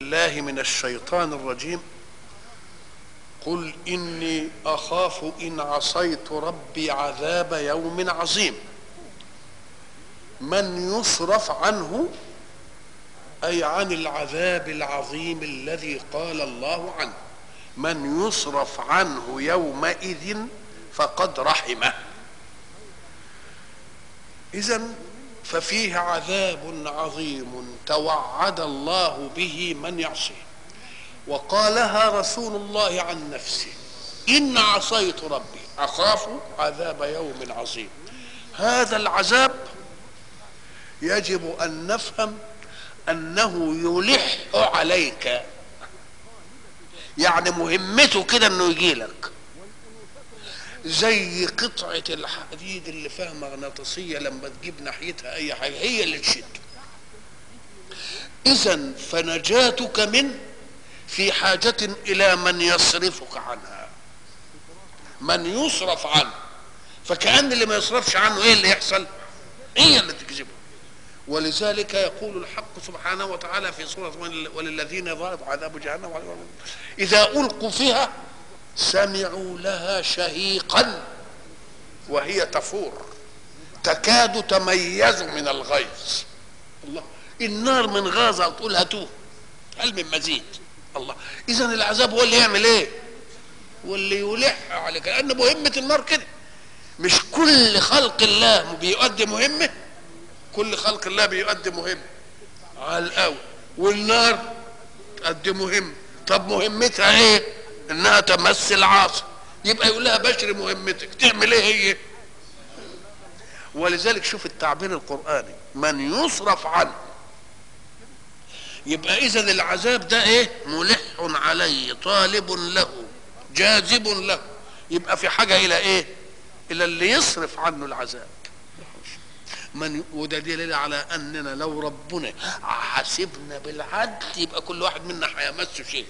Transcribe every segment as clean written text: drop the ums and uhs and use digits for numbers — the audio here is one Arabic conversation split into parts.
بالله من الشيطان الرجيم. قل إني أخاف إن عصيت ربي عذاب يوم عظيم. من يصرف عنه أي عن العذاب العظيم الذي قال الله عنه، من يصرف عنه يومئذ فقد رحمه. إذن ففيه عذاب عظيم توعد الله به من يعصيه، وقالها رسول الله عن نفسه: إن عصيت ربي أخاف عذاب يوم عظيم. هذا العذاب يجب أن نفهم أنه يلح عليك، يعني مهمته كده أنه يجي لك زي قطعة الحديد اللي فيها مغناطيسية، لما تجيب ناحيتها أي حاجة هي اللي تشد. إذن فنجاتك منه في حاجة إلى من يصرفك عنها، من يصرف عنه. فكأن اللي ما يصرفش عنه إيه اللي يحصل؟ هي اللي تجذبه. ولذلك يقول الحق سبحانه وتعالى في سورة وللذين ظلموا عذاب جهنم إذا ألقوا فيها سمعوا لها شهيقا وهي تفور تكاد تميز من الغيظ. الله، النار من غازة تقول هاتوه، هل من مزيد؟ الله، إذن العذاب هو اللي يعمل إيه؟ واللي يلح عليك، لأن مهمة النار كده. مش كل خلق الله بيؤدي مهمة، كل خلق الله بيؤدي مهمة على الأول، والنار تؤدي مهمة. طب مهمتها إيه؟ إنها تمثل عاصي، يبقى يقول لها بشر مهمتك تعمل إيه هي؟ ولذلك شوف التعبير القرآني: من يصرف عنه. يبقى إذن العذاب ده إيه؟ ملح عليه، طالب له، جاذب له. يبقى في حاجة إلى إيه؟ إلى اللي يصرف عنه العذاب. وده دليل على أننا لو ربنا حاسبنا بالعدل يبقى كل واحد منا هيمسه شيء،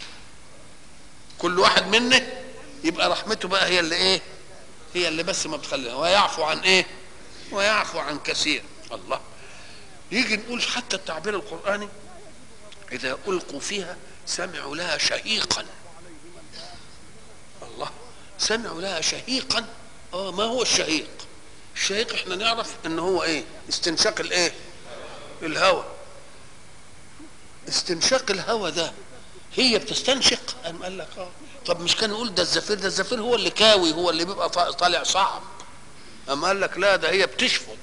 كل واحد منا يبقى رحمته بقى هي اللي إيه؟ هي اللي بس ما بتخليها، ويعفو عن إيه؟ ويعفو عن كثير. الله، يجي نقول حتى التعبير القرآني: إذا ألقوا فيها سمعوا لها شهيقا. الله، سمعوا لها شهيقا. ما هو الشهيق؟ الشهيق احنا نعرف ان هو ايه؟ استنشاق الايه؟ الهواء. استنشاق الهواء ده هي بتستنشق؟ قال لك طب مش كان يقول ده الزفير؟ ده الزفير هو اللي كاوي، هو اللي بيبقى طالع صعب. قال لك لا، ده هي بتشفط.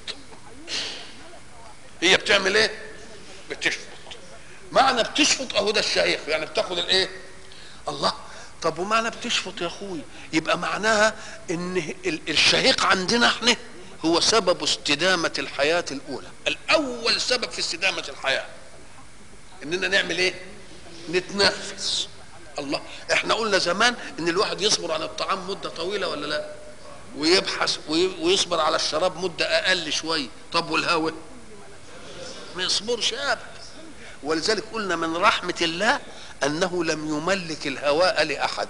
هي بتعمل ايه؟ بتشفط. معنى بتشفط اهو ده الشهيق، يعني بتاخد الايه؟ الله، طب ومعنى بتشفط يا اخوي؟ يبقى معناها ان الشهيق عندنا احنا هو سبب استدامة الحياة الأولى، الأول سبب في استدامة الحياة إننا نعمل إيه؟ نتنفس. الله، إحنا قلنا زمان إن الواحد يصبر عن الطعام مدة طويلة ولا لا؟ ويبحث ويصبر على الشراب مدة أقل شوية. طب والهواء؟ ما يصبرش أبدا. ولذلك قلنا من رحمة الله أنه لم يملك الهواء لأحد.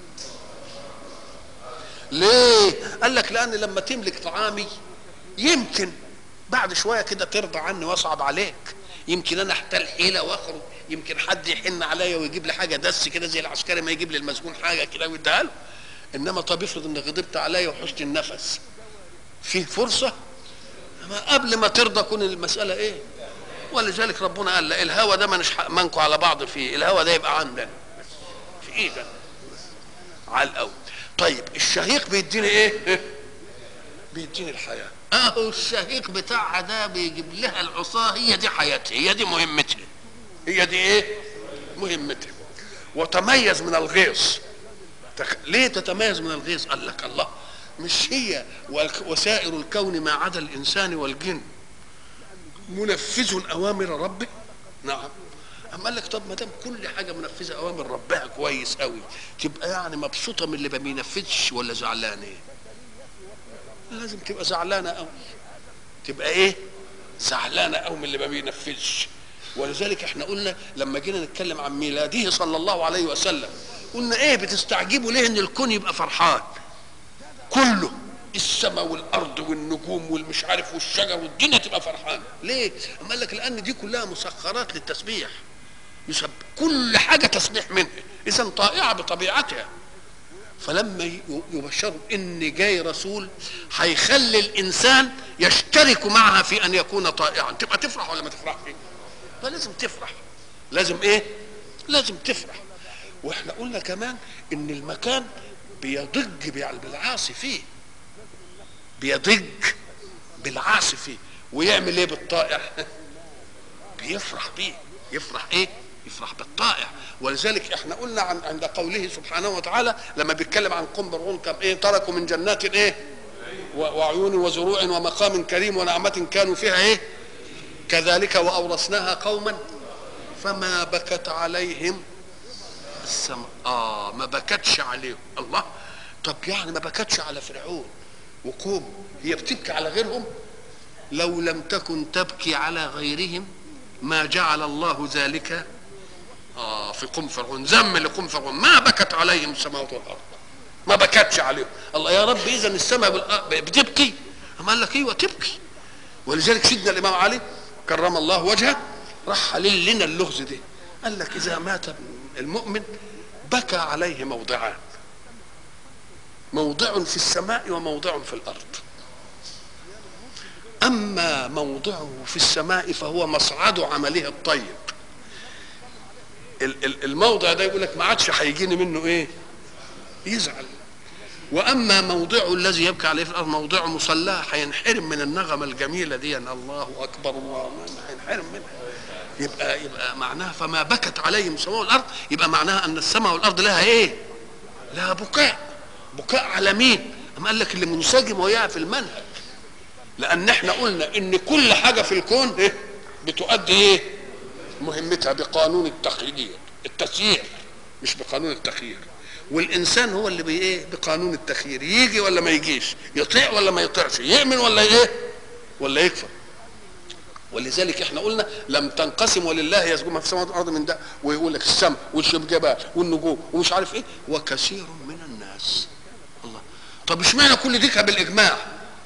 ليه؟ قال لك لأن لما تملك طعامي يمكن بعد شوية كده ترضى عني واصعب عليك، يمكن أنا أحتال حيلة وأخرج، يمكن حد يحن عليا ويجيب لي حاجة دس كده زي العسكري ما يجيب لي المسجون حاجة كده ويديها له. إنما طب افرض إنك غضبت عليا وحشت النفس، فيه فرصة أما قبل ما ترضى كون المسألة إيه؟ ولذلك ربنا قال لا، الهوى ده مش منكوا على بعض فيه، الهوى ده يبقى عندنا في إيدنا على الأول. طيب الشهيق بيديني ايه؟ بيديني الحياة. الشهيق بتاعها ده بيجيب لها العصاه، هي دي حياتها، هي دي مهمتها، هي دي ايه؟ مهمتها. وتميز من الغيظ. ليه تتميز من الغيظ؟ قال لك الله، مش هي وسائر الكون ما عدا الإنسان والجن منفذ أوامر ربه؟ نعم. أما قال لك طب ما دام كل حاجه منفذه اوامر ربها كويس قوي، تبقى يعني مبسوطه من اللي ما بينفذش ولا زعلانه؟ ايه؟ لازم تبقى زعلانه قوي. تبقى ايه؟ زعلانه قوي من اللي ما بينفذش. ولذلك احنا قلنا لما جينا نتكلم عن ميلاده صلى الله عليه وسلم، قلنا ايه؟ بتستعجبوا ليه ان الكون يبقى فرحان كله، السماء والارض والنجوم والمش عارف والشجر والدنيا تبقى فرحان ليه؟ أما قال لك لان دي كلها مسخرات للتسبيح. يسبح كل حاجه تسبيح منها، اذا طائعه بطبيعتها. فلما يبشروا ان جاي رسول هيخلي الانسان يشترك معها في ان يكون طائعا، تبقى تفرح ولا ما تفرحش؟ فلازم تفرح، لازم ايه؟ لازم تفرح. واحنا قلنا كمان ان المكان بيضج بالعاصي فيه، بيضج بالعاصي فيه، ويعمل ايه بالطائع؟ بيفرح بيه. يفرح ايه؟ يفرح بالطائع. ولذلك احنا قلنا عند قوله سبحانه وتعالى لما بيتكلم عن قوم فرعون كم ايه؟ تركوا من جنات ايه؟ وعيون وزروع ومقام كريم ونعمة كانوا فيها ايه؟ كذلك واورثناها قوما فما بكت عليهم السماء. ما بكتش عليهم. الله، طب يعني ما بكتش على فرعون وقوم، هي بتبكي على غيرهم؟ لو لم تكن تبكي على غيرهم ما جعل الله ذلك في قوم فرعون. ذم لقوم فرعون، ما بكت عليهم السماوات والارض، ما بكتش عليهم. الله يا رب اذا السماء بتبكي؟ اما قال لك ايوه تبكي. ولذلك سيدنا الامام علي كرم الله وجهه راح حلل لنا اللغز ده، قال لك اذا مات المؤمن بكى عليه موضعان، موضع في السماء وموضع في الارض. اما موضعه في السماء فهو مصعد عمله الطيب. الموضع ده يقول لك ما عادش هيجيني منه ايه؟ يزعل. واما موضعه الذي يبكي عليه في الارض موضعه مصلاه، هينحرم من النغمه الجميله دي، الله اكبر الله، هينحرم منها. يبقى معناها فما بكت عليهم السماء والارض، يبقى معناها ان السماء والارض لها ايه؟ لها بكاء. بكاء على مين؟ اما قال لك اللي منسجم وياه في المنهج. لان احنا قلنا ان كل حاجه في الكون ايه؟ بتؤدي ايه؟ مهمتها بقانون التسيير مش بقانون التخيير. والانسان هو اللي بايه؟ بقانون التخيير، يجي ولا ما يجيش، يطيع ولا ما يطيعش، يؤمن ولا ايه؟ ولا يكفر. ولذلك احنا قلنا لم تنقسم ولله يسجد ما في السماوات والارض من ده، ويقول لك السماء والجبال والنجوم ومش عارف ايه، وكثير من الناس. الله، طب اشمعنى كل ديكها بالاجماع؟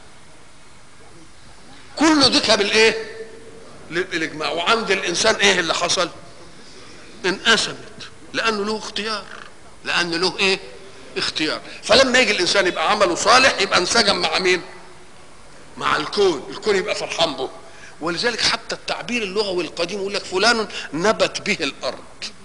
كله ديكها بالايه؟ بالاجماع. وعند الانسان ايه اللي حصل؟ انقسمت لانه له اختيار، لانه له ايه؟ اختيار. فلما يجي الانسان يبقى عمله صالح يبقى انسجم مع مين؟ مع الكون، الكون يبقى فرحان به. ولذلك حتى التعبير اللغوي القديم يقول لك فلان نبت به الارض،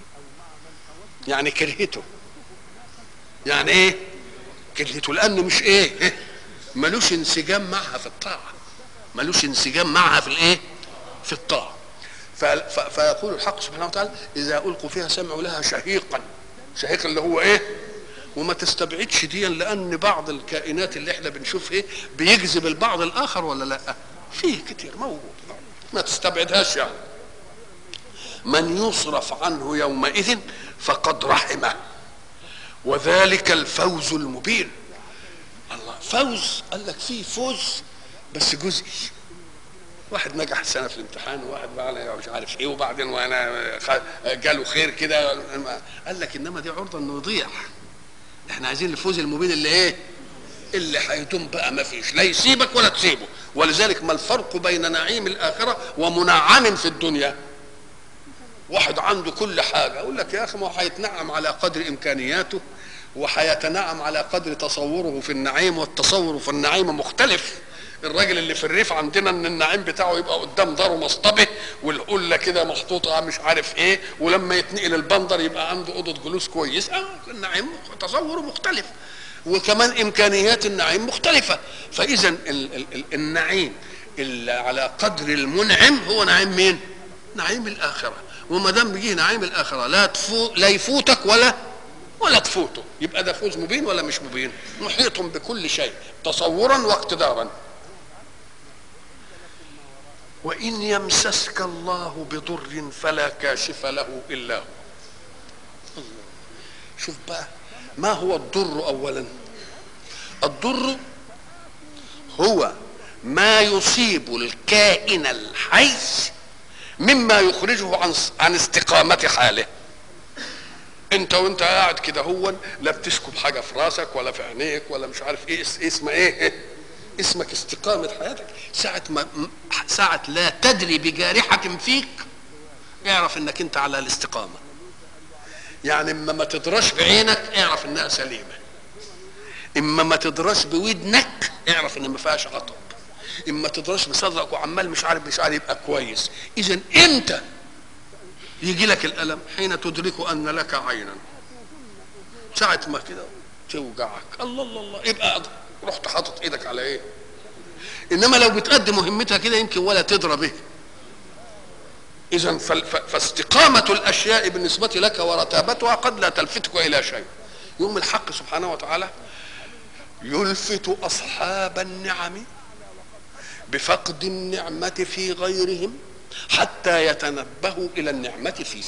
يعني كرهته. يعني ايه؟ كرهته، لانه مش ايه؟ ملوش انسجام معها في الطاعه، ملوش انسجام معها في الايه؟ في الطاعه. فيقول الحق سبحانه وتعالى اذا القوا فيها سمعوا لها شهيقا. شهيق اللي هو ايه؟ وما تستبعدش ديا، لان بعض الكائنات اللي احنا بنشوف ايه بيجذب البعض الاخر ولا لا؟ فيه كتير موجود، ما تستبعدهاش. يعني من يصرف عنه يومئذ فقد رحمه وذلك الفوز المبين. الله، فوز قال لك فيه فوز بس جزئي. واحد نجح السنه في الامتحان، وواحد بقى مش عارف ايه، وبعدين وانا جاله خير كده. قال لك انما دي عرضه انه يضيع. احنا عايزين الفوز المبين اللي ايه؟ اللي هيتم بقى ما فيش، لا يسيبك ولا تسيبه. ولذلك ما الفرق بين نعيم الاخره ومنعم في الدنيا؟ واحد عنده كل حاجه، اقول لك يا اخي ما هو هيتنعم على قدر امكانياته، وهيتنعم على قدر تصوره في النعيم، والتصور في النعيم مختلف. الراجل اللي في الريف عندنا ان النعيم بتاعه يبقى قدام داره مصطبه والقله كده محطوطه مش عارف ايه، ولما يتنقل البندر يبقى عنده اوضه جلوس كويس. النعيم تصوره مختلف، وكمان امكانيات النعيم مختلفه. فاذا النعيم اللي على قدر المنعم هو نعيم مين؟ نعيم الاخره. وما دام بيجي نعيم الاخره لا يفوتك ولا تفوته، يبقى ده فوز مبين ولا مش مبين؟ محيط بكل شيء تصورا واقتدارا. وإن يمسسك الله بضر فلا كاشف له إلا هو. شوف بقى ما هو الضر أولا؟ الضر هو ما يصيب الكائن الحي مما يخرجه عن استقامة حاله. انت وانت قاعد كده هو لا بتسكب حاجة في راسك ولا في عينيك ولا مش عارف ايه، اسمه ايه؟ اسمك استقامة حياتك. ساعة لا تدري بجارحة فيك اعرف انك انت على الاستقامه. يعني اما ما تدرش بعينك اعرف انها سليمه، اما ما تدرش بودنك اعرف ان ما فيهاش عطب، اما تدرش بصدرك وعمال مش عارف يبقى كويس. اذا امتى يجي لك الالم؟ حين تدرك ان لك عينا، ساعه ما كده توجعك الله الله الله يبقى رحت حاطط ايدك على ايه. انما لو بتقدم مهمتها كده يمكن ولا تدرى به. اذا فاستقامه الاشياء بالنسبه لك ورتابتها قد لا تلفتك الى شيء. يوم الحق سبحانه وتعالى يلفت اصحاب النعم بفقد النعمه في غيرهم حتى يتنبهوا الى النعمه فيهم.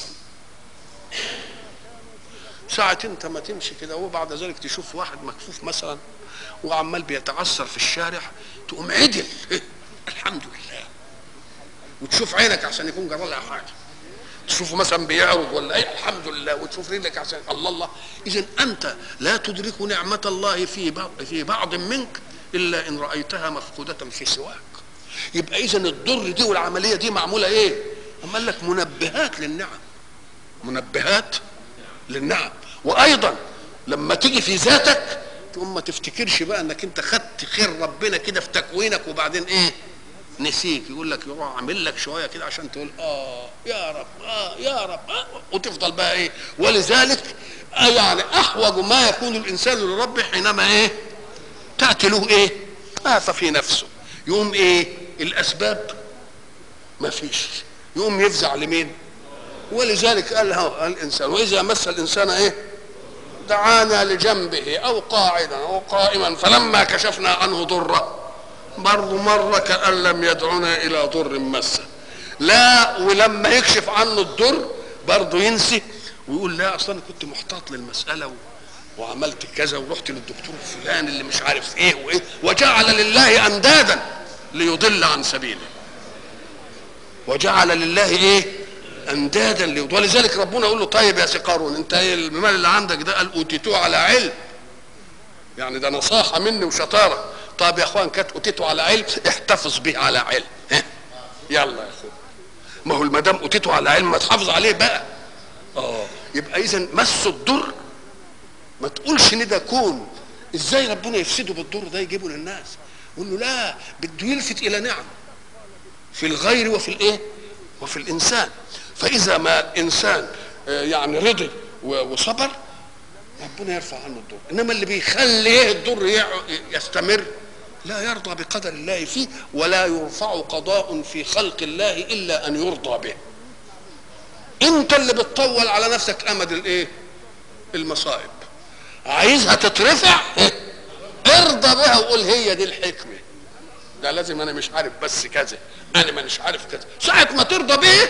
ساعة انت ما تمشي كده وبعد ذلك تشوف واحد مكفوف مثلا وعمال بيتعثر في الشارع تقوم عدل الحمد لله، وتشوف عينك عشان يكون جرى لها حاجه، تشوفه مثلا بيعرج ولا ايه الحمد لله، وتشوف رجلك عشان الله الله. اذا انت لا تدرك نعمه الله في بعض منك الا ان رايتها مفقوده في سواك. يبقى اذا الضر دي والعمليه دي معموله ايه؟ اما قال لك منبهات للنعم، منبهات للنعم. وايضا لما تيجي في ذاتك تقوم ما تفتكرش بقى انك انت خدت خير ربنا كده في تكوينك وبعدين ايه نسيك. يقول لك يروح عامل لك شويه كده عشان تقول يا رب يا رب وتفضل بقى ايه. ولذلك يعني احوج ما يكون الانسان لربه حينما ايه تاتي له ايه آفة في نفسه. يقوم ايه الاسباب ما فيش، يقوم يفزع لمين؟ ولذلك قال الانسان واذا مس الانسان ايه دعانا لجنبه او قاعدا او قائما فلما كشفنا عنه ضره برضه مره كأن لم يدعنا الى ضر مسه. لا ولما يكشف عنه الضر برضه ينسي ويقول لا اصلا كنت محتاط للمساله وعملت كذا ورحت للدكتور فلان اللي مش عارف ايه وايه، وجعل لله اندادا ليضل عن سبيله. وجعل لله ايه اندادا ليضل. ولذلك ربنا يقول له طيب يا سي قارون انت ايه المال اللي عندك ده؟ قال اوتيتوه على علم، يعني ده نصاحه مني وشطاره. طب يا اخوان كانت اوتيته على علم احتفظ به على علم. يلا يا اخوان ما هو ما دام اوتيته على علم ما تحافظ عليه بقى. يبقى اذا مس الضر ما تقولش ان ده كون ازاي ربنا يفسده بالضر ده يجيبه للناس. قول له لا بده يلفت الى نعم في الغير وفي الايه وفي الانسان. فاذا ما الانسان يعني رضي وصبر ربنا يرفع عنه الضر. انما اللي بيخليه الضر يستمر لا يرضى بقدر الله فيه، ولا يرفع قضاء في خلق الله الا ان يرضى به. انت اللي بتطول على نفسك امد الايه المصائب، عايزها تترفع ارضى بها وقول هي دي الحكمه، ده لازم انا مش عارف بس كذا انا مش عارف كذا. ساعه ما ترضى به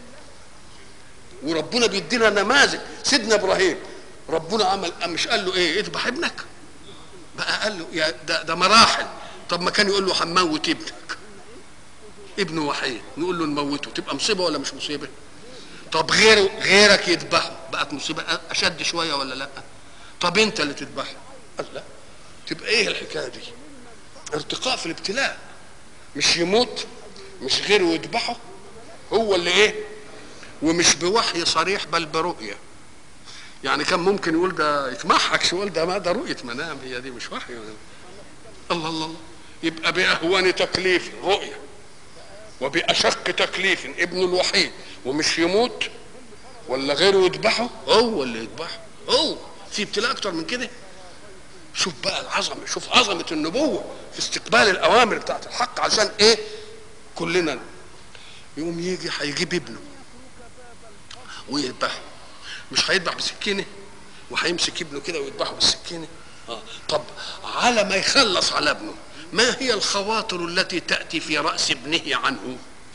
وربنا بيدينا نماذج. سيدنا ابراهيم ربنا عمل مش قال له ايه اذبح ابنك بقى، قال له يا ده مراحل. طب ما كان يقول له هنموت ابنك، ابنه وحيد نقول له نموته تبقى مصيبه ولا مش مصيبه؟ طب غيرك يذبحه بقت مصيبه اشد شويه ولا لا؟ طب انت اللي تذبحه قال لا. تبقى ايه الحكايه دي؟ ارتقاء في الابتلاء، مش يموت مش غيره يذبحه هو اللي ايه، ومش بوحي صريح بل برؤيه. يعني كان ممكن يقول ده يتمحك يقول ده ما ده رؤيه منام، هي دي مش وحي. الله الله الله. يبقى باهون تكليف رؤيه وباشق تكليف ابن الوحيد ومش يموت ولا غيره يذبحه هو اللي يذبحه. هو في ابتلاء اكتر من كده؟ شوف بقى العظمه، شوف عظمه النبوه في استقبال الاوامر بتاعت الحق عشان ايه كلنا. يقوم يجي هيجيب ابنه ويذبحه، مش هيذبح بسكينه وهيمسك ابنه كده ويذبحه بالسكينه. طب على ما يخلص على ابنه ما هي الخواطر التي تاتي في راس ابنه عنه؟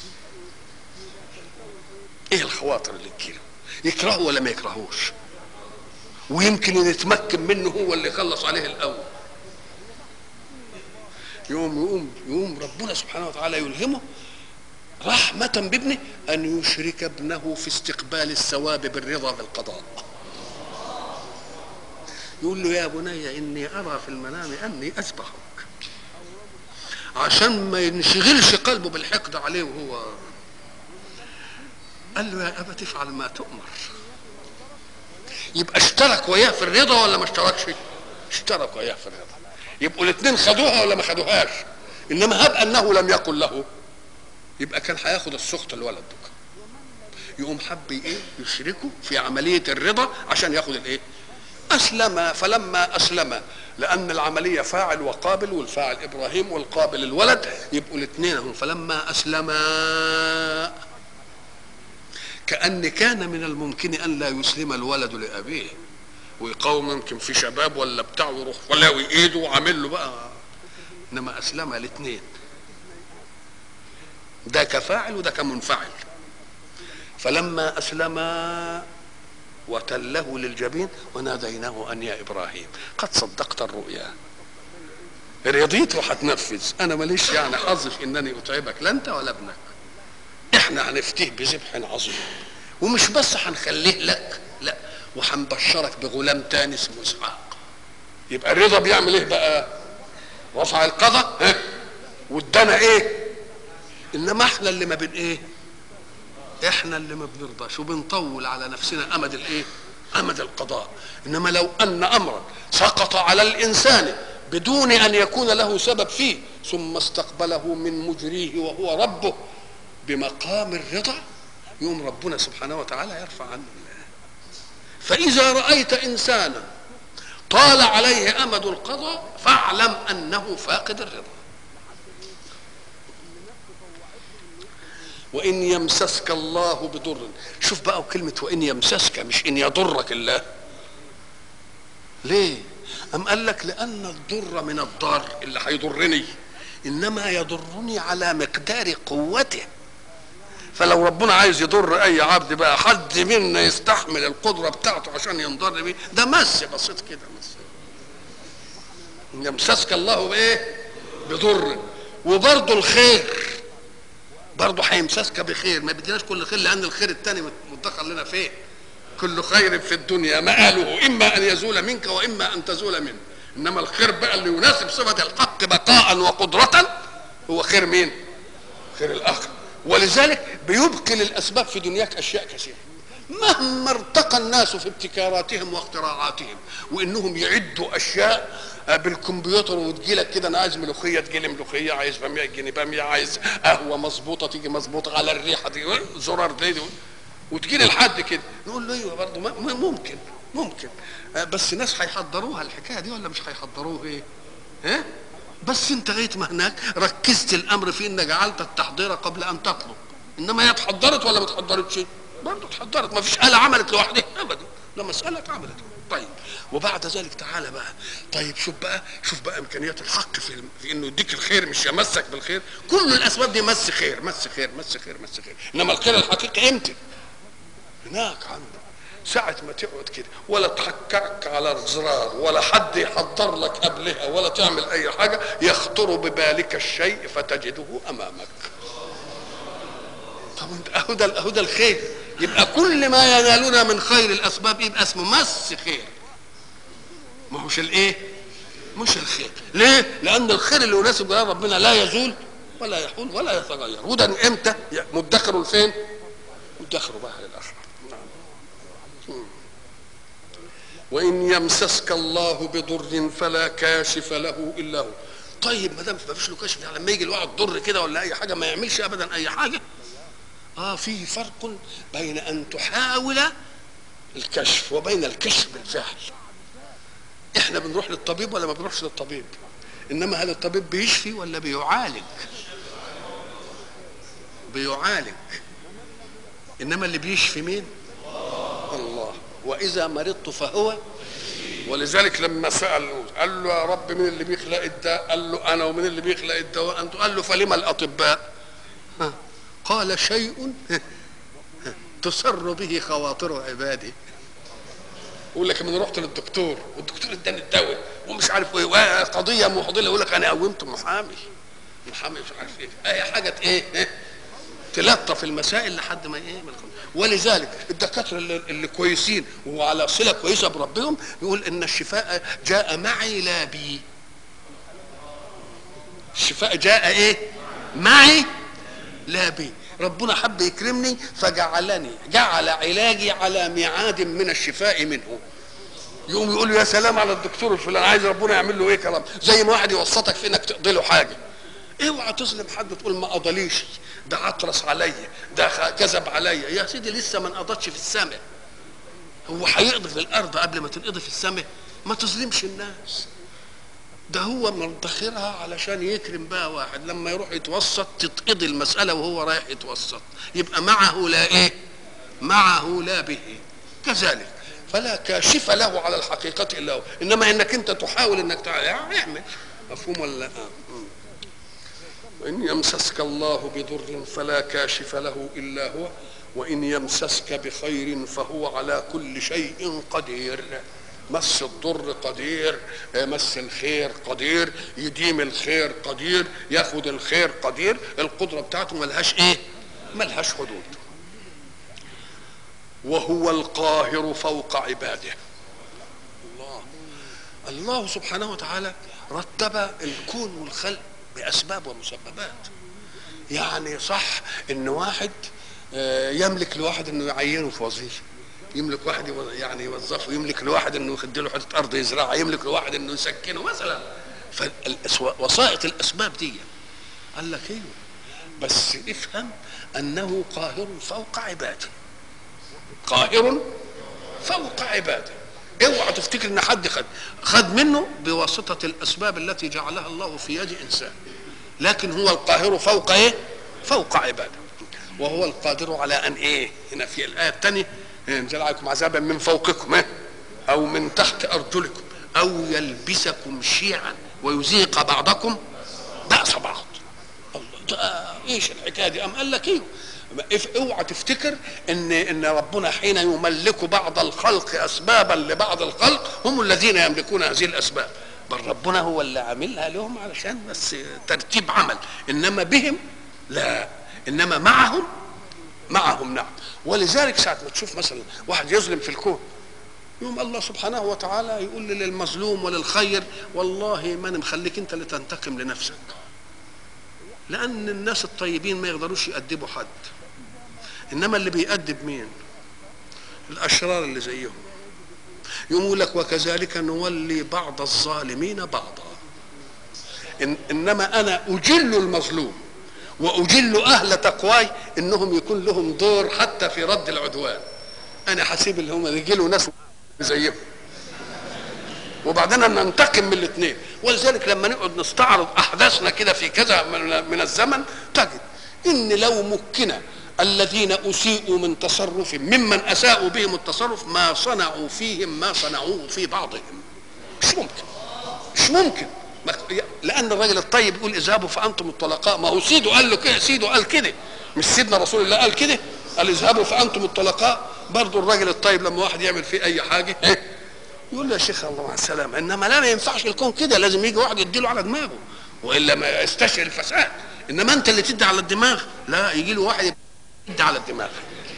ايه الخواطر اللي تجيله؟ يكرهه ولا ما يكرهوش؟ ويمكن يتمكن منه هو اللي يخلص عليه الاول. يقوم ربنا سبحانه وتعالى يلهمه رحمة بابنه ان يشرك ابنه في استقبال الثواب بالرضا بالقضاء. يقول له يا بني اني ارى في المنام اني اذبحك، عشان ما ينشغلش قلبه بالحقد عليه وهو قال له يا ابت افعل ما تؤمر. يبقى اشترك وياه في الرضا ولا ما اشتركش؟ اشترك وياه في الرضا. يبقوا الاثنين خدوها ولا ما خدوهاش؟ انما هب انه لم يقل له، يبقى كان هياخد السخط الولد ده. يقوم حب ايه؟ يشركوا في عمليه الرضا عشان ياخد الايه؟ اسلم. فلما اسلم، لان العمليه فاعل وقابل، والفاعل ابراهيم والقابل الولد، يبقوا الاثنين هم. فلما اسلما، كأن كان من الممكن ان لا يسلم الولد لابيه ويقاوم، يمكن في شباب ولا بتاع ويروح ولاوي ايده وعامل له بقى، انما اسلم الاثنين، ده كفاعل وده كمنفعل. فلما اسلما وتله للجبين وناديناه ان يا ابراهيم قد صدقت الرؤيا، رضيت وهتنفذ، انا ماليش يعني حظ في انني اتعبك لا انت ولا ابنك، احنا هنفتيه بذبح عظيم، ومش بس هنخليه لك، لا وهنبشرك بغلام تاني اسمه اسحاق. يبقى الرضا بيعمل ايه بقى؟ رفع القضاء وادانا ايه؟ انما احنا اللي ما بن ايه؟ احنا اللي ما بنرضاش وبنطول على نفسنا امد الايه؟ امد القضاء. انما لو ان امرا سقط على الانسان بدون ان يكون له سبب فيه، ثم استقبله من مجريه وهو ربه بمقام الرضا، يوم ربنا سبحانه وتعالى يرفع عنه. فاذا رايت انسانا طال عليه امد القضاء فاعلم انه فاقد الرضا. وإن يمسسك الله بضر، شوف بقى كلمة وإن يمسسك، مش إن يضرك الله. ليه؟ أم قال لك لأن الضر من الضار اللي هيضرني، إنما يضرني على مقدار قوته. فلو ربنا عايز يضر أي عبد بقى، حد منا يستحمل القدرة بتاعته عشان ينضر بيه؟ ده مس بسيط كده، مس. إن يمسسك الله بإيه؟ بضر. وبرضه الخير برضه هيمسسك بخير، ما بدناش كل خير، لان الخير الثاني مدخر لنا فيه. كل خير في الدنيا مآله اما ان يزول منك واما ان تزول منه، انما الخير بقى اللي يناسب صفه الحق بقاء وقدره هو خير مين؟ خير الاخر. ولذلك بيبقي للاسباب في دنياك اشياء كثيره، مهما ارتقى الناس في ابتكاراتهم واختراعاتهم، وانهم يعدوا اشياء بالكمبيوتر وتجيلك كده، انا عايز ملوخيه تجيلي ملوخيه، عايز باميه تجيني باميه، عايز قهوه مظبوطه تيجي مظبوطه على الريحه دي، زرار دي وتجيلي لحد كده، نقول له ايوه برضه ممكن بس ناس هيحضروها الحكايه دي ولا مش هيحضروها؟ ايه؟ ها؟ بس انت غايه ما هناك ركزت الامر في ان جعلت التحضير قبل ان تطلب، انما هي اتحضرت ولا ما اتحضرتش؟ برضه اتحضرت، ما فيش آلة عملت لوحدها ابدا، لا مسألة اتعملت. طيب وبعد ذلك تعالى بقى، طيب شوف بقى امكانيات الحق في انه يديك الخير، مش يمسك بالخير. كل الاسباب دي مس خير، انما الخير الحقيقي امتى؟ هناك عنده ساعة ما تقعد كده، ولا تحكك على الزرار، ولا حد يحضر لك قبلها، ولا تعمل اي حاجة، يخطر ببالك الشيء فتجده امامك. طب اهو ده الخير. يبقى كل ما ينالنا من خير الاسباب يبقى اسمه مس خير، ما هوش الايه؟ مش الخير. ليه؟ لان الخير اللي يناسب جلال ربنا لا يزول ولا يحول ولا يتغير، وده امتى؟ مدخر لفين؟ مدخر بقى للاخره. وان يمسسك الله بضر فلا كاشف له الا هو. طيب ما دام ما فيش له كاشف، يعني لما يجي الواحد ضر كده ولا اي حاجه ما يعملش ابدا اي حاجه. في فرق بين ان تحاول الكشف وبين الكشف بالفعل. احنا بنروح للطبيب ولا ما بنروحش للطبيب؟ انما هل الطبيب بيشفي ولا بيعالج؟ بيعالج. انما اللي بيشفي مين؟ الله. واذا مرضت فهو. ولذلك لما سأل قال له يا رب من اللي بيخلق الداء؟ قال له انا. ومن اللي بيخلق الدواء؟ انت. قال له فلما الاطباء؟ قال شيء تسر به خواطر عبادي. يقول لك من رحت للدكتور والدكتور اداني الدواء ومش عارف ايه، قضيه معضله، يقول لك انا قومت محامي مش عارف ايه، اي حاجه ايه تلطف المسائل لحد ما ايه. ولذلك الدكاتره اللي كويسين وعلى صله كويسه بربهم يقول ان الشفاء جاء معي لا بي. الشفاء جاء ايه؟ معي لا بي. ربنا حب يكرمني جعل علاجي على ميعاد من الشفاء منه. يقوم يقول له يا سلام على الدكتور الفلاني، عايز ربنا يعمل له ايه كلام، زي ما واحد يوسطك في انك تقضي له حاجه. اوعى تظلم حد تقول ما قضليش، ده عطرس عليا، ده كذب عليا. يا سيدي لسه ما انقضتش في السماء، هو هيقضي في الارض قبل ما تنقضي في السماء؟ ما تظلمش الناس، ده هو مدخرها علشان يكرم بقى واحد لما يروح يتوسط تتقضي المساله وهو رايح يتوسط، يبقى معه لا ايه؟ معه لا به. كذلك فلا كاشف له على الحقيقه الا هو، انما انك انت تحاول انك اعمل. مفهوم ولا لا؟ وإن يمسسك الله بضر فلا كاشف له إلا هو وإن يمسسك بخير فهو على كل شيء قدير. مس الضر قدير، مس الخير قدير، يديم الخير قدير، ياخد الخير قدير. القدرة بتاعته ملهاش ايه؟ ملهاش حدود. وهو القاهر فوق عباده. الله سبحانه وتعالى رتب الكون والخلق بأسباب ومسببات. يعني صح ان واحد يملك لواحد انه يعينه في وظيفه، يملك واحد يعني يوظفه، يملك لواحد انه يخد له حته ارض يزرعها، يملك لواحد انه يسكنه مثلا. فوسائط الاسباب دي قال لك ايوه، بس افهم انه قاهر فوق عباده. قاهر فوق عباده. اوعى تفتكر ان حد خد منه بواسطه الاسباب التي جعلها الله في يد انسان، لكن هو القاهر فوق ايه؟ فوق عباده. وهو القادر على ان ايه؟ هنا في الايه الثانيه ينزل عليكم عذابا من فوقكم او من تحت ارجلكم او يلبسكم شيعا ويذيق بعضكم باس بعض. الله، ايش الحكايه دي؟ قال لك ايه؟ اوعى تفتكر ان ربنا حين يملك بعض الخلق اسبابا لبعض الخلق هم الذين يملكون هذه الاسباب، بل ربنا هو اللي عاملها لهم علشان بس ترتيب عمل، انما بهم لا، انما معهم نعم. ولذلك ساعه ما تشوف مثلا واحد يظلم في الكون، يوم الله سبحانه وتعالى يقول للمظلوم وللخير والله ما انا مخليك انت اللي تنتقم لنفسك، لان الناس الطيبين ما يقدروش يأدبوا حد، انما اللي بيأدب مين؟ الاشرار اللي زيهم. يقول لك وكذلك نولي بعض الظالمين بعضا. انما انا اجل المظلوم واجل اهل تقواي انهم يكون لهم دور حتى في رد العدوان. انا حسيب اللي هم يجيلوا ناس زيهم وبعدين ننتقم من الاثنين. ولذلك لما نقعد نستعرض احداثنا كده في كذا من الزمن تجد ان لو مكن الذين اسيئوا من تصرف ممن اساءوا بهم التصرف ما صنعوا فيهم ما صنعوه في بعضهم. مش ممكن لان الراجل الطيب يقول اذهبوا فانتم الطلقاء. ما هو سيده قال له كده، سيده قال كده، مش سيدنا رسول الله قال كده، قال اذهبوا فانتم الطلقاء. برضه الراجل الطيب لما واحد يعمل فيه اي حاجه يقول له يا شيخ الله مع السلامه. انما لا، ما ينفعش الكون كده، لازم يجي واحد يديله على دماغه والا ما يستشعر الفساد. انما انت اللي تدي على الدماغ، لا، يجي له واحد يدي على الدماغ.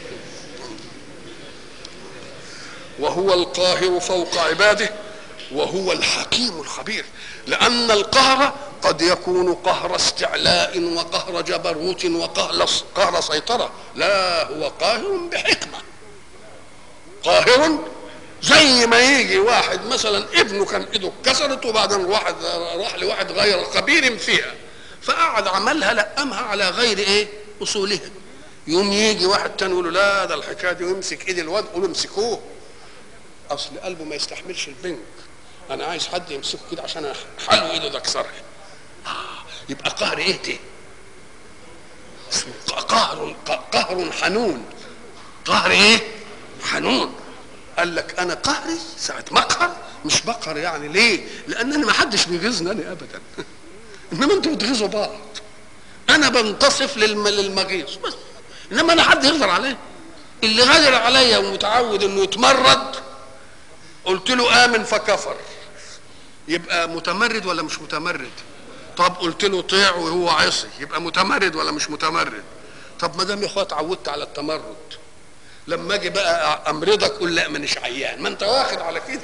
وهو القاهر فوق عباده وهو الحكيم الخبير. لأن القهر قد يكون قهر استعلاء وقهر جبروت وقهر سيطرة، لا، هو قاهر بحكمة. قاهر زي ما يجي واحد مثلا ابنه كان ايده اتكسرت وبعدين واحد راح لواحد غير خبير فيها فقعد عملها لقمها على غير ايه؟ اصولها. يوم يجي واحد تاني يقول له لا ده الحكايه دي، ويمسك ايد الواد يقول له امسكوه، اصل قلبه ما يستحملش البنك، انا عايز حد يمسكه كده عشان حلو ايده ده اكسرها. يبقى قهر ايه ده؟ اسمه قهر حنون. قهر ايه؟ حنون. قال لك انا قهري ساعه ما اقهر مش بقهر يعني ليه؟ لان ما حدش بيغيظني انا ابدا انما انتوا بتغيظوا بعض. انا بنتصف للمغيظ بس، انما انا حد يغدر عليه. اللي غدر عليا ومتعود انه يتمرد قلت له امن فكفر، يبقى متمرد ولا مش متمرد؟ طب قلت له طيع وهو عصي، يبقى متمرد ولا مش متمرد؟ طب ما دام يا اخويا اتعودت على التمرد، لما اجي بقى امرضك قول لا مانيش عيان، ما انت واخد على كده.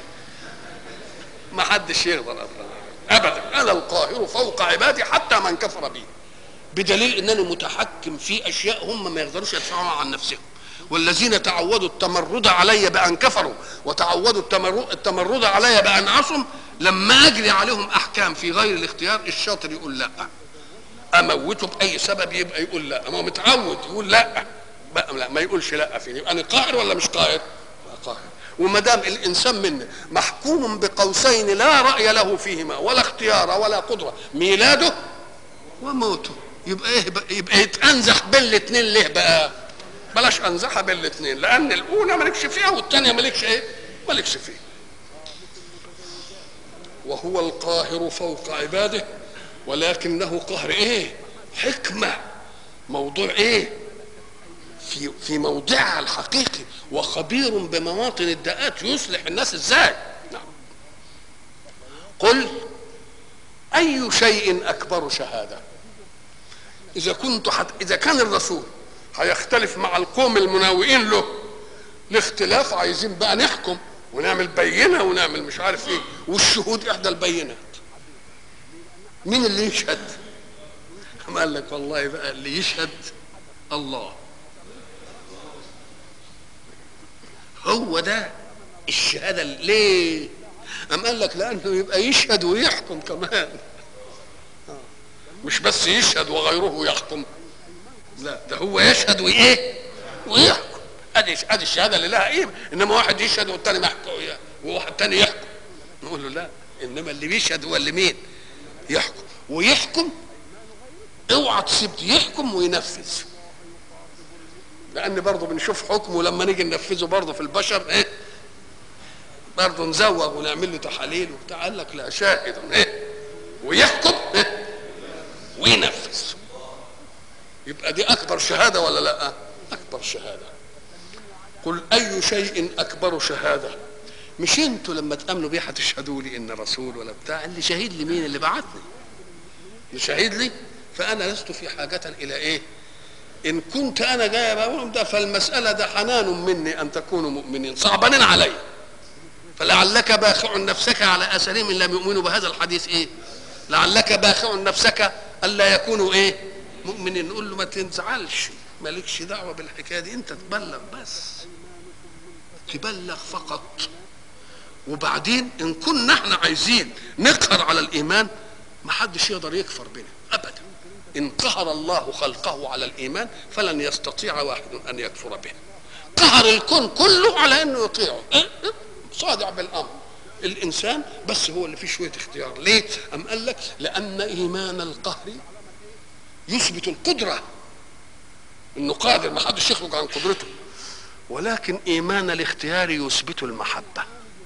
ما حدش يقدر ابدا. انا القاهر فوق عبادي حتى من كفر بي. بدليل انني متحكم في اشياء هم ما يقدروش يدفعوها عن نفسهم. والذين تعودوا التمرد علي بان كفروا وتعودوا التمرد علي بان عصوا، لما اجري عليهم احكام في غير الاختيار الشاطر يقول لا، اموته باي سبب يبقى يقول لا، ما هو متعود يقول لا بقى، لا ما يقولش لا فيه. يبقى انا قاهر ولا مش قاهر؟ قاهر. وما دام الانسان منا محكوم بقوسين لا راي له فيهما ولا اختيار ولا قدره، ميلاده وموته، يبقى ايه بقى؟ يبقى يتانزح بين الاثنين. ليه بقى؟ بلاش انزحها بين الاثنين، لان الاولى مالكش فيها والثانيه مالكش ايه؟ مالكش فيها. وهو القاهر فوق عباده، ولكنه قهر ايه؟ حكمه، موضوع ايه؟ في موضعها الحقيقي، وخبير بمواطن الداءات يصلح الناس ازاي. نعم. قل اي شيء اكبر شهاده. اذا كان الرسول هيختلف مع القوم المناوئين له الاختلاف، عايزين بقى نحكم ونعمل بينه ونعمل مش عارف ايه، والشهود احدى البينات. مين اللي يشهد؟ ما قال لك والله بقى اللي يشهد الله، هو ده الشهاده. ليه؟ أم قال لك لانه يبقى يشهد ويحكم كمان، مش بس يشهد وغيره يحكم، لا ده هو يشهد وايه؟ ويحكم. ادي الشهاده اللي لها قيمه. انما واحد يشهد والتاني ما يحكم، وواحد تاني يحكم، نقول له لا، انما اللي بيشهد هو اللي مين؟ يحكم. ويحكم اوعى تسيب يحكم وينفذ، لان برضه بنشوف حكمه لما نيجي ننفذه برضه في البشر ايه؟ برضه نزوغ ونعمل له تحاليل وبتاع. قال لك لا، شاهد ايه؟ ويحكم ايه؟ وينفذ. يبقى دي اكبر شهاده ولا لا؟ اكبر شهاده. قل اي شيء اكبر شهاده. مش انتوا لما تامنوا بيه هتشهدوا لي ان رسول ولا بتاع؟ اللي شهيد لي مين؟ اللي بعتني، اللي شهيد لي. فانا لست في حاجه الى ايه؟ ان كنت انا جاي بقول ده، فالمساله ده حنان مني ان تكونوا مؤمنين، صعبانين علي، فلعلك باخع نفسك على اثرهم ان لم يؤمنوا بهذا الحديث ايه؟ لعلك باخع نفسك الا يكونوا ايه؟ مؤمنين. نقول له ما تنزعلش، مالكش دعوه بالحكايه دي، انت تبلغ بس، تبلغ فقط. وبعدين ان كنا احنا عايزين نقهر على الايمان، ما حدش يقدر يكفر بنا ابدا. ان قهر الله خلقه على الايمان فلن يستطيع واحد ان يكفر به. قهر الكون كله على انه يطيعه، صادع بالامر. الانسان بس هو اللي فيه شويه اختيار. ليه؟ ام قال لك لان ايمان القهر يثبت القدره، انه قادر، ما حدش يخرج عن قدرته. ولكن ايمان الاختيار يثبت المحبه.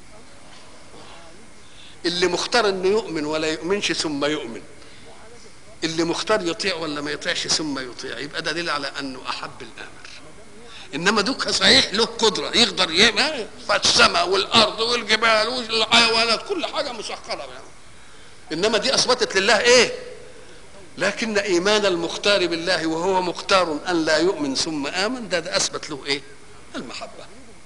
اللي مختار انه يؤمن ولا يؤمنش ثم يؤمن، اللي مختار يطيع ولا ما يطيعش ثم يطيع، يبقى ده دليل على انه احب الامر. انما دوك صحيح له قدره، يقدر يبقى فالسماء والارض والجبال والحيوانات كل حاجه مسخره يعني. انما دي اثبتت لله ايه؟ لكن ايمان المختار بالله وهو مختار ان لا يؤمن ثم امن، ده اثبت له ايه؟ المحبه.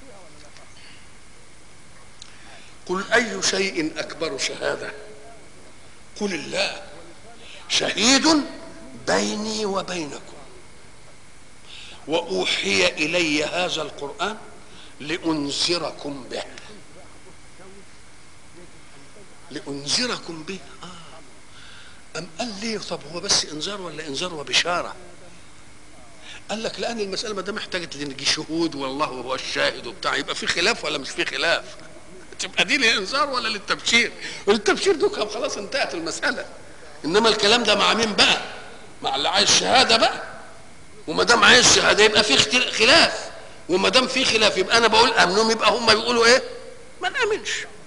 قل اي شيء اكبر شهاده. قل الله شهيد بيني وبينكم واوحي الي هذا القران لانذركم به. لانذركم به. ام قال ليه؟ طب هو بس انذار ولا انذار وبشاره؟ قال لك لان المساله ما دام احتاجت لنجي شهود والله هو الشاهد وبتاع، يبقى في خلاف ولا مش في خلاف؟ تبقى دي للانذار ولا للتبشير؟ والتبشير دوكها خلاص انتهت المساله. انما الكلام ده مع مين بقى؟ مع اللي عايز شهاده بقى. وما دام عايز شهاده يبقى في خلاف، وما دام في خلاف يبقى انا بقول امنهم، يبقى هم بيقولوا ايه؟ ما نامنش.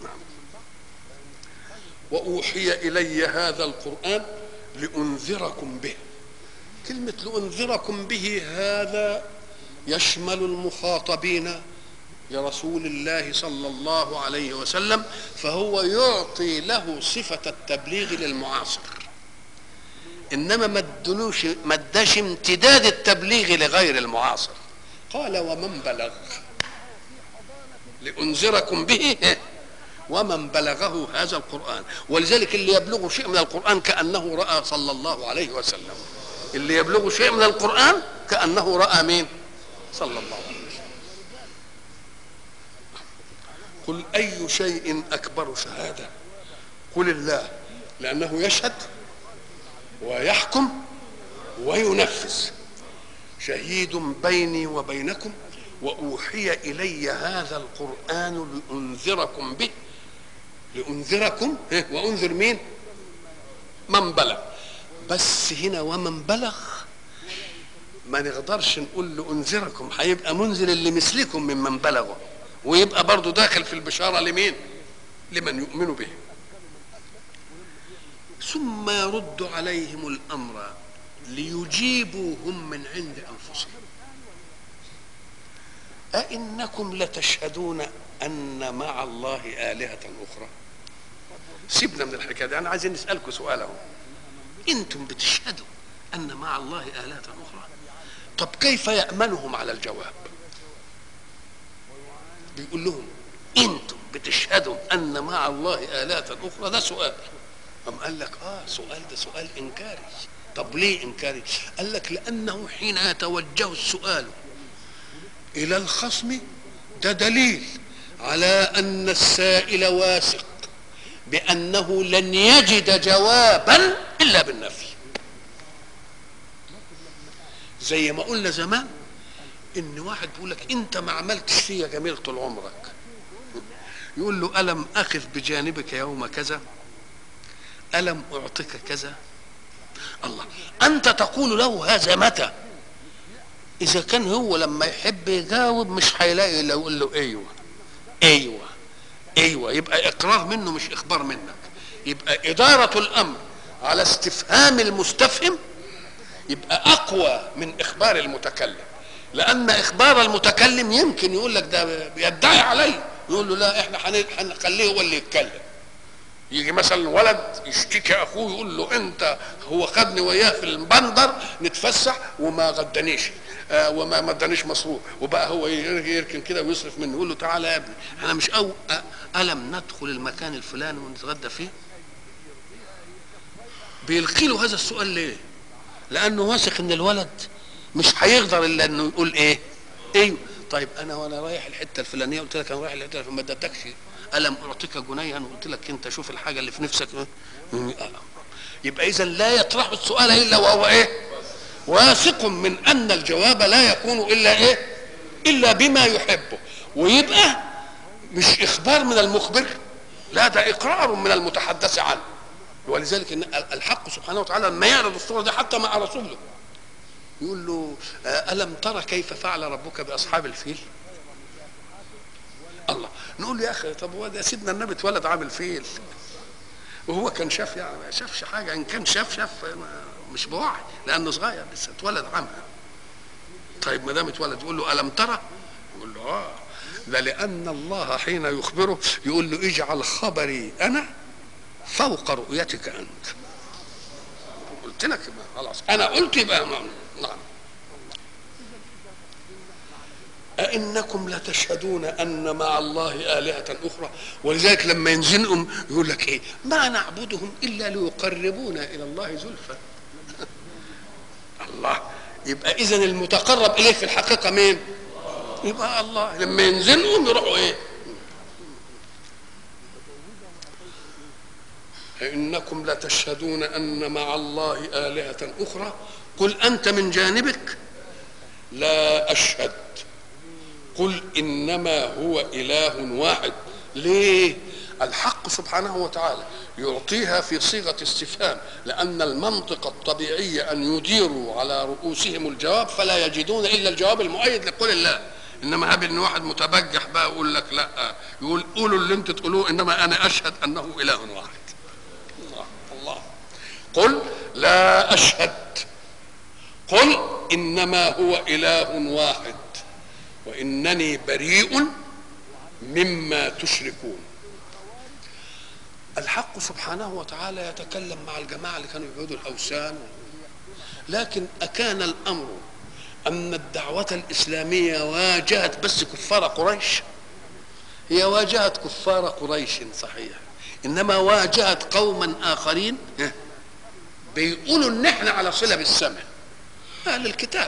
واوحي الي هذا القران لانذركم به. كلمه لانذركم به هذا يشمل المخاطبين لرسول الله صلى الله عليه وسلم، فهو يعطي له صفه التبليغ للمعاصر. انما ما اداش امتداد التبليغ لغير المعاصر. قال ومن بلغ. لانذركم به ومن بلغه هذا القرآن. ولذلك اللي يبلغ شيء من القرآن كأنه رأى صلى الله عليه وسلم. اللي يبلغه شيء من القرآن كأنه رأى مين؟ صلى الله عليه وسلم. قل أي شيء أكبر شهادة؟ قل الله، لأنه يشهد ويحكم وينفذ. شهيد بيني وبينكم وأوحي إلي هذا القرآن لأنذركم به. لأنذركم وأنذر مين؟ من بلغ. بس هنا ومن بلغ ما نقدرش نقول لأنذركم، هيبقى منذر اللي مثلكم ممن بلغوا، ويبقى برضو داخل في البشارة لمين؟ لمن يؤمن به. ثم يرد عليهم الأمر ليجيبوا هم من عند أنفسهم. أئنكم لتشهدون أن مع الله آلهة أخرى؟ سيبنا من الحكاية دي، أنا عايزين نسألكم سؤال أهو. أنتم بتشهدوا أن مع الله آلهة أخرى؟ طب كيف يأمنهم على الجواب؟ بيقول لهم أنتم بتشهدوا أن مع الله آلهة أخرى، ده سؤال. أم قال لك سؤال، ده سؤال إنكاري. طب ليه إنكاري؟ قال لك لأنه حين يتوجه السؤال إلى الخصم ده دليل على أن السائل واثق بأنه لن يجد جوابا إلا بالنفي. زي ما قلنا زمان إن واحد بيقول لك أنت ما عملتش فيا جميل طول عمرك، يقول له ألم أخذ بجانبك يوم كذا؟ ألم أعطيك كذا؟ الله، أنت تقول له هذا متى؟ إذا كان هو لما يحب يجاوب مش هيلاقي إلا يقول له أيوه أيوه أيوه، يبقى إقرار منه مش إخبار منك. يبقى إدارة الأمر على استفهام المستفهم يبقى أقوى من إخبار المتكلم، لأن إخبار المتكلم يمكن يقول لك ده بيدعي عليه، يقول له لا إحنا هنخليه هو اللي يتكلم. يجي مثلا ولد يشتكي اخوه يقول له انت، هو خدني وياه في البندر نتفسح وما غدانيش وما ادانيش مصروف، وبقى هو يركن كده ويصرف منه، يقول له تعالى يا ابني احنا مش الم ندخل المكان الفلاني ونتغدى فيه؟ بيلقي له هذا السؤال ليه؟ لانه واثق ان الولد مش هيقدر الا انه يقول ايه؟ ايوه. طيب انا وانا رايح الحته الفلانيه قلت لك انا رايح الحته الفلانيه، ما ادتكش ألم أعطيك جنيها؟ قلت لك أنت شوف الحاجة اللي في نفسك. يبقى إذا لا يطرح السؤال إلا وهو إيه؟ واثق من أن الجواب لا يكون إلا إيه؟ إلا بما يحبه. ويبقى مش إخبار من المخبر، لا ده إقرار من المتحدث عنه. ولذلك إن الحق سبحانه وتعالى لما يعرض الصورة دي حتى مع رسوله يقول له ألم ترى كيف فعل ربك بأصحاب الفيل؟ الله، نقول يا اخي طب هو ده سيدنا النبي اتولد عامل فيل وهو كان شاف؟ يعني ما شافش حاجه، ان كان شاف مش بوعي لانه صغير لسه، اتولد عامها. طيب ما دام اتولد يقول له الم ترى؟ يقول له ده لان الله حين يخبره يقول له اجعل خبري انا فوق رؤيتك انت. قلت لك خلاص انا قلت يبقى نعم. أئنكم لتشهدون أن مع الله آلهة أخرى؟ ولذلك لما ينزلهم يقول لك إيه؟ ما نعبدهم إلا ليقربونا إلى الله زلفى. الله، يبقى إذن المتقرب إليه في الحقيقة مين؟ يبقى الله. لما ينزلهم يروحوا إيه؟ أئنكم لتشهدون أن مع الله آلهة أخرى قل أنت من جانبك لا أشهد، قل إنما هو إله واحد. ليه؟ الحق سبحانه وتعالى يعطيها في صيغة استفهام، لأن المنطق الطبيعي أن يديروا على رؤوسهم الجواب فلا يجدون إلا الجواب المؤيد لقول الله. إنما هاب إن واحد متبجح بقى يقول لك لا، يقول قولوا اللي أنت تقولوه إنما أنا أشهد أنه إله واحد. الله، قل لا أشهد، قل إنما هو إله واحد وإنني بريء مما تشركون. الحق سبحانه وتعالى يتكلم مع الجماعة اللي كانوا يعبدوا الأوثان، لكن أكان الأمر أن الدعوة الإسلامية واجهت بس كفار قريش؟ هي واجهت كفار قريش صحيح، إنما واجهت قوما آخرين بيقولوا إن إحنا على صلة بالسمع. اهل الكتاب.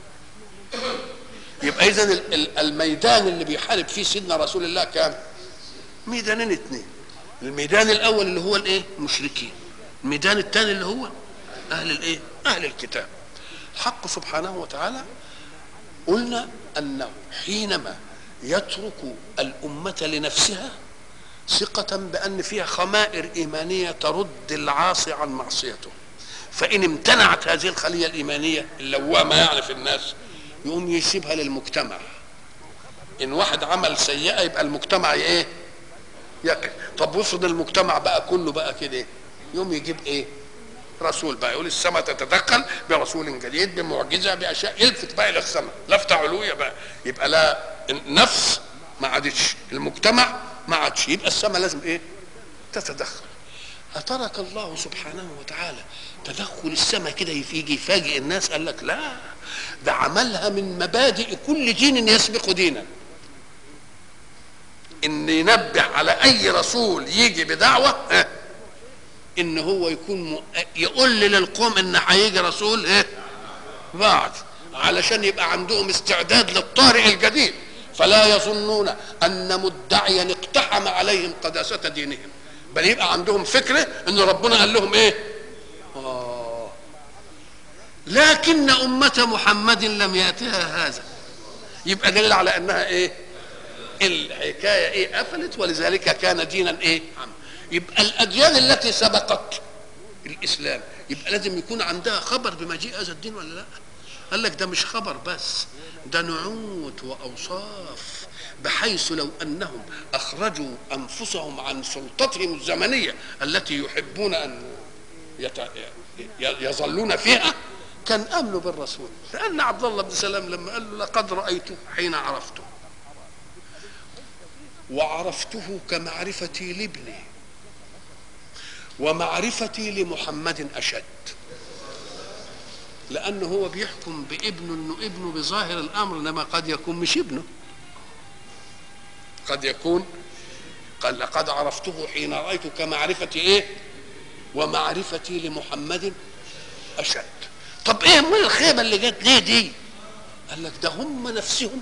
يبقى اذا الميدان اللي بيحارب فيه سيدنا رسول الله كان ميدانين اثنين. الميدان الاول اللي هو الايه؟ المشركين. الميدان الثاني اللي هو اهل الايه؟ اهل الكتاب. الحق سبحانه وتعالى قلنا انه حينما يترك الامه لنفسها ثقة بأن فيها خمائر إيمانية ترد العاصي عن معصيته، فإن امتنعت هذه الخلية الإيمانية اللوامة يعني في الناس يقوم يسيبها للمجتمع. إن واحد عمل سيئة يبقى المجتمع إيه؟ يقف. طب وافرض المجتمع بقى كله بقى كده، يقوم يجيب إيه؟ رسول بقى، يقول السماء تتدخل برسول جديد بمعجزة بأشياء، يلفت بقى إلى السماء لفتة علوية بقى. يبقى لا النفس ما عادتش، المجتمع ما عادش، يبقى السماء لازم ايه؟ تتدخل. أترك الله سبحانه وتعالى تدخل السماء كده يجي يفاجئ الناس؟ قال لك لا، ده عملها من مبادئ كل دين يسبق دينا، ان ينبه على اي رسول يجي بدعوه ان هو يكون يقول للقوم ان هيجي رسول بعد، علشان يبقى عندهم استعداد للطارئ الجديد، فلا يظنون ان مدعيا اقتحم عليهم قداسة دينهم، بل يبقى عندهم فكرة ان ربنا قال لهم ايه؟ لكن أمة محمد لم يأتها هذا، يبقى دليل على انها ايه؟ الحكاية ايه؟ قفلت، ولذلك كان دينا ايه؟ يبقى الاديان التي سبقت الاسلام يبقى لازم يكون عندها خبر بمجيء هذا الدين ولا لا؟ قال لك ده مش خبر بس، ده نعوت واوصاف، بحيث لو انهم اخرجوا انفسهم عن سلطتهم الزمنيه التي يحبون ان يظلون فيها كان امنوا بالرسول. لان عبد الله بن سلام لما قال له لقد رايته حين عرفته، وعرفته كمعرفتي لابني، ومعرفتي لمحمد اشد، لانه هو بيحكم بابنه انه ابنه بظاهر الامر، انما قد يكون مش ابنه، قد يكون. قال لقد عرفته حين رايته كمعرفتي ايه؟ ومعرفتي لمحمد اشد. طب ايه من الخيبه اللي جت ليه دي؟ قال لك ده هم نفسهم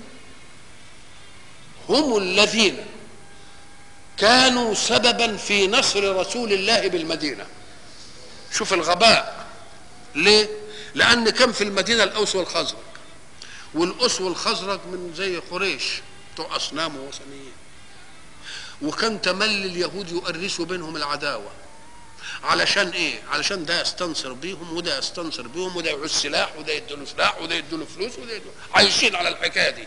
هم الذين كانوا سببا في نصر رسول الله بالمدينه. شوف الغباء. ليه؟ لان كان في المدينه الاوس والخزرج، والاوس والخزرج من زي قريش بتوع اصنام ووثنيين، وكان تملي اليهود يؤرسوا بينهم العداوه. علشان ايه؟ علشان ده يستنصر بيهم وده يستنصر بيهم، وده يعوز سلاح وده يديله سلاح وده يديله فلوس وده يديله، عايشين على الحكايه دي.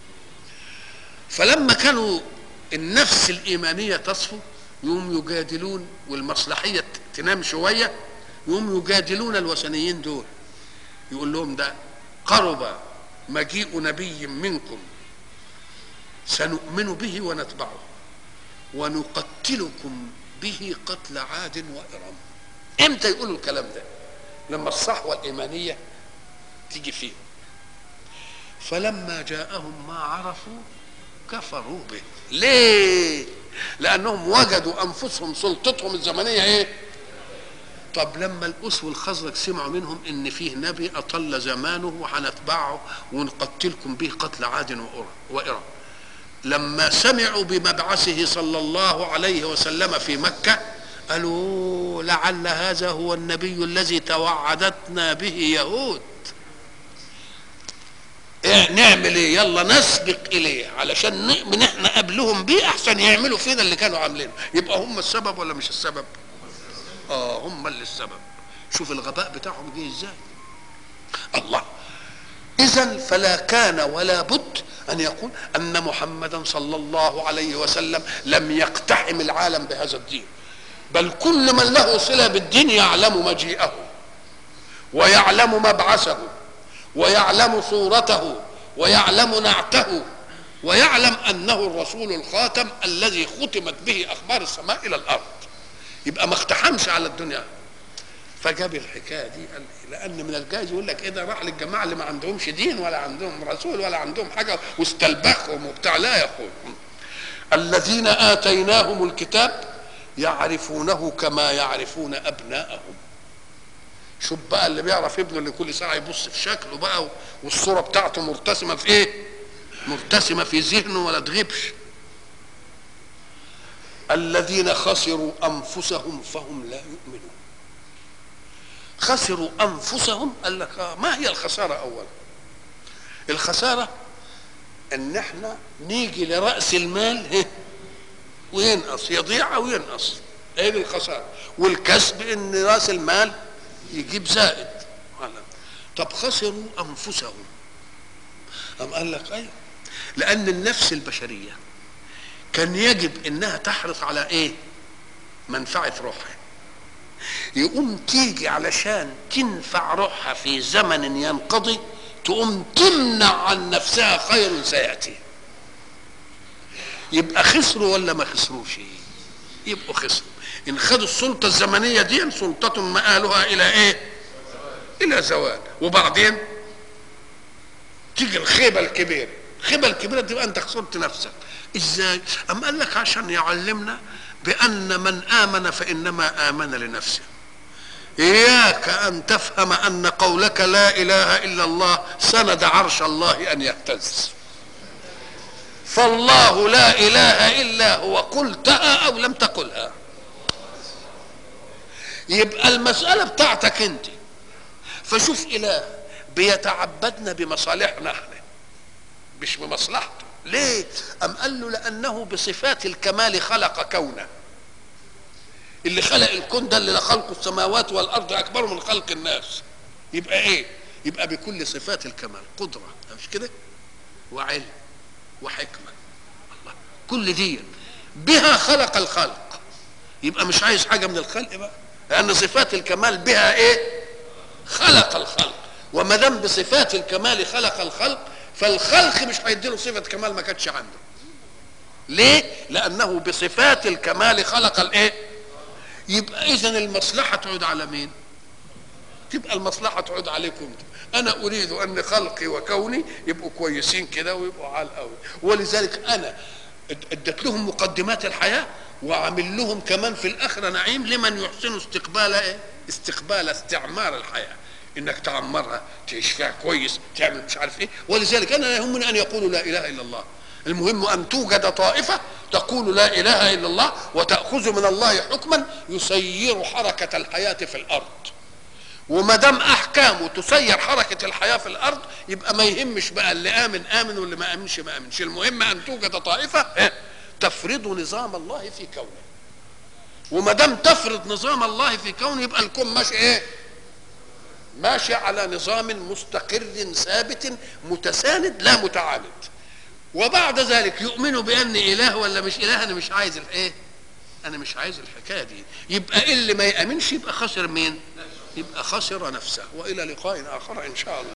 فلما كانوا النفس الايمانيه تصفو يوم يجادلون، والمصلحيه تنام شويه، يوم يجادلون الوثنيين دول، يقول لهم ده قرب مجيء نبي منكم سنؤمن به ونتبعه ونقتلكم به قتل عاد وإرم. امتى يقولوا الكلام ده؟ لما الصحوة الإيمانية تيجي فيه. فلما جاءهم ما عرفوا كفروا به. ليه؟ لأنهم وجدوا أنفسهم سلطتهم الزمنية ايه؟ طب لما الأوس والخزرج سمعوا منهم ان فيه نبي اطل زمانه وهنتبعه ونقتلكم به قتل عاد وإرم، لما سمعوا بمبعثه صلى الله عليه وسلم في مكة قالوا لعل هذا هو النبي الذي توعدتنا به يهود. إيه نعمل ايه؟ يلا نسبق اليه علشان نؤمن احنا قبلهم بيه، احسن يعملوا فينا اللي كانوا عاملينه. يبقى هم السبب ولا مش السبب؟ هم اللي السبب. شوف الغباء بتاعهم جه ازاي. الله. اذا فلا كان ولا بد ان يقول ان محمدا صلى الله عليه وسلم لم يقتحم العالم بهذا الدين، بل كل من له صله بالدين يعلم مجيئه ويعلم مبعثه ويعلم صورته ويعلم نعته ويعلم انه الرسول الخاتم الذي ختمت به اخبار السماء الى الارض. يبقى ما اقتحمش على الدنيا. فجاب الحكايه دي قال لان من الجائز يقول لك ايه ده راح للجماعه اللي ما عندهمش دين ولا عندهم رسول ولا عندهم حاجه واستلبخهم وبتاع. لا يقول الذين اتيناهم الكتاب يعرفونه كما يعرفون ابناءهم. شوف بقى اللي بيعرف ابنه اللي كل ساعه يبص في شكله بقى والصوره بتاعته مرتسمه في ايه؟ مرتسمه في ذهنه ولا تغيبش. الذين خسروا انفسهم فهم لا يؤمنون. خسروا انفسهم، قال لك ما هي الخساره؟ اولا الخساره ان احنا نيجي لراس المال وينقص، يضيع او ينقص، هي دي الخساره. والكسب ان راس المال يجيب زائد. طب خسروا انفسهم، أم قال لك ايوه، لان النفس البشريه كان يجب انها تحرص على ايه؟ منفعه روحها. يقوم تيجي علشان تنفع روحها في زمن ينقضي، تقوم تمنع عن نفسها خير سياتي. يبقى خسروا ولا ما خسروش؟ يبقوا خسروا. ان خدوا السلطه الزمنيه دي سلطه مآلها الى ايه؟ الى زوال. وبعدين تيجي الخيبه الكبيره. الخيبه الكبيره تبقى انت خسرت نفسك. ازاي؟ ام قال لك عشان يعلمنا بان من امن فانما امن لنفسه. اياك ان تفهم ان قولك لا اله الا الله سند عرش الله ان يهتز. فالله لا اله الا هو، قلتها او لم تقلها. يبقى المساله بتاعتك انت. فشوف اله بيتعبدنا بمصالحنا احنا مش بمصلحته. ليه؟ ام قال له لانه بصفات الكمال خلق كونه. اللي خلق الكون ده اللي خلق السماوات والارض اكبر من خلق الناس. يبقى ايه؟ يبقى بكل صفات الكمال، قدره مش كده؟ وعلم وحكمه. الله كل دي بها خلق الخلق. يبقى مش عايز حاجه من الخلق بقى، لان صفات الكمال بها ايه؟ خلق الخلق. وما دام بصفات الكمال خلق الخلق، فالخلق مش هيديله صفه كمال ما كانتش عنده. ليه؟ لانه بصفات الكمال خلق الايه؟ يبقى اذا المصلحه تعود على مين؟ تبقى المصلحه تعود عليكم. انا اريد ان خلقي وكوني يبقوا كويسين كده ويبقوا عال قوي. ولذلك انا اديت لهم مقدمات الحياه وعامل لهم كمان في الاخره نعيم لمن يحسن استقبال ايه؟ استقبال استعمار الحياه، انك تعمرها تعيش فيها كويس، تعمل مش عارف ايه. ولذلك انا لا يهمني ان يقولوا لا اله الا الله، المهم ان توجد طائفه تقول لا اله الا الله وتاخذ من الله حكما يسير حركه الحياه في الارض. وما دام احكامه تسير حركه الحياه في الارض، يبقى ما يهمش بقى اللي امن امن واللي ما امنش ما امنش. المهم ان توجد طائفه تفرض نظام الله في كونه. وما دام تفرض نظام الله في كونه يبقى الكون ماشي ايه؟ ماشي على نظام مستقر ثابت متساند لا متعاند. وبعد ذلك يؤمنوا بان اله ولا مش اله. انا مش عايز الايه؟ انا مش عايز الحكايه دي. يبقى اللي ما يامنش يبقى خسر مين؟ يبقى خسر نفسه. والى لقاء اخر ان شاء الله.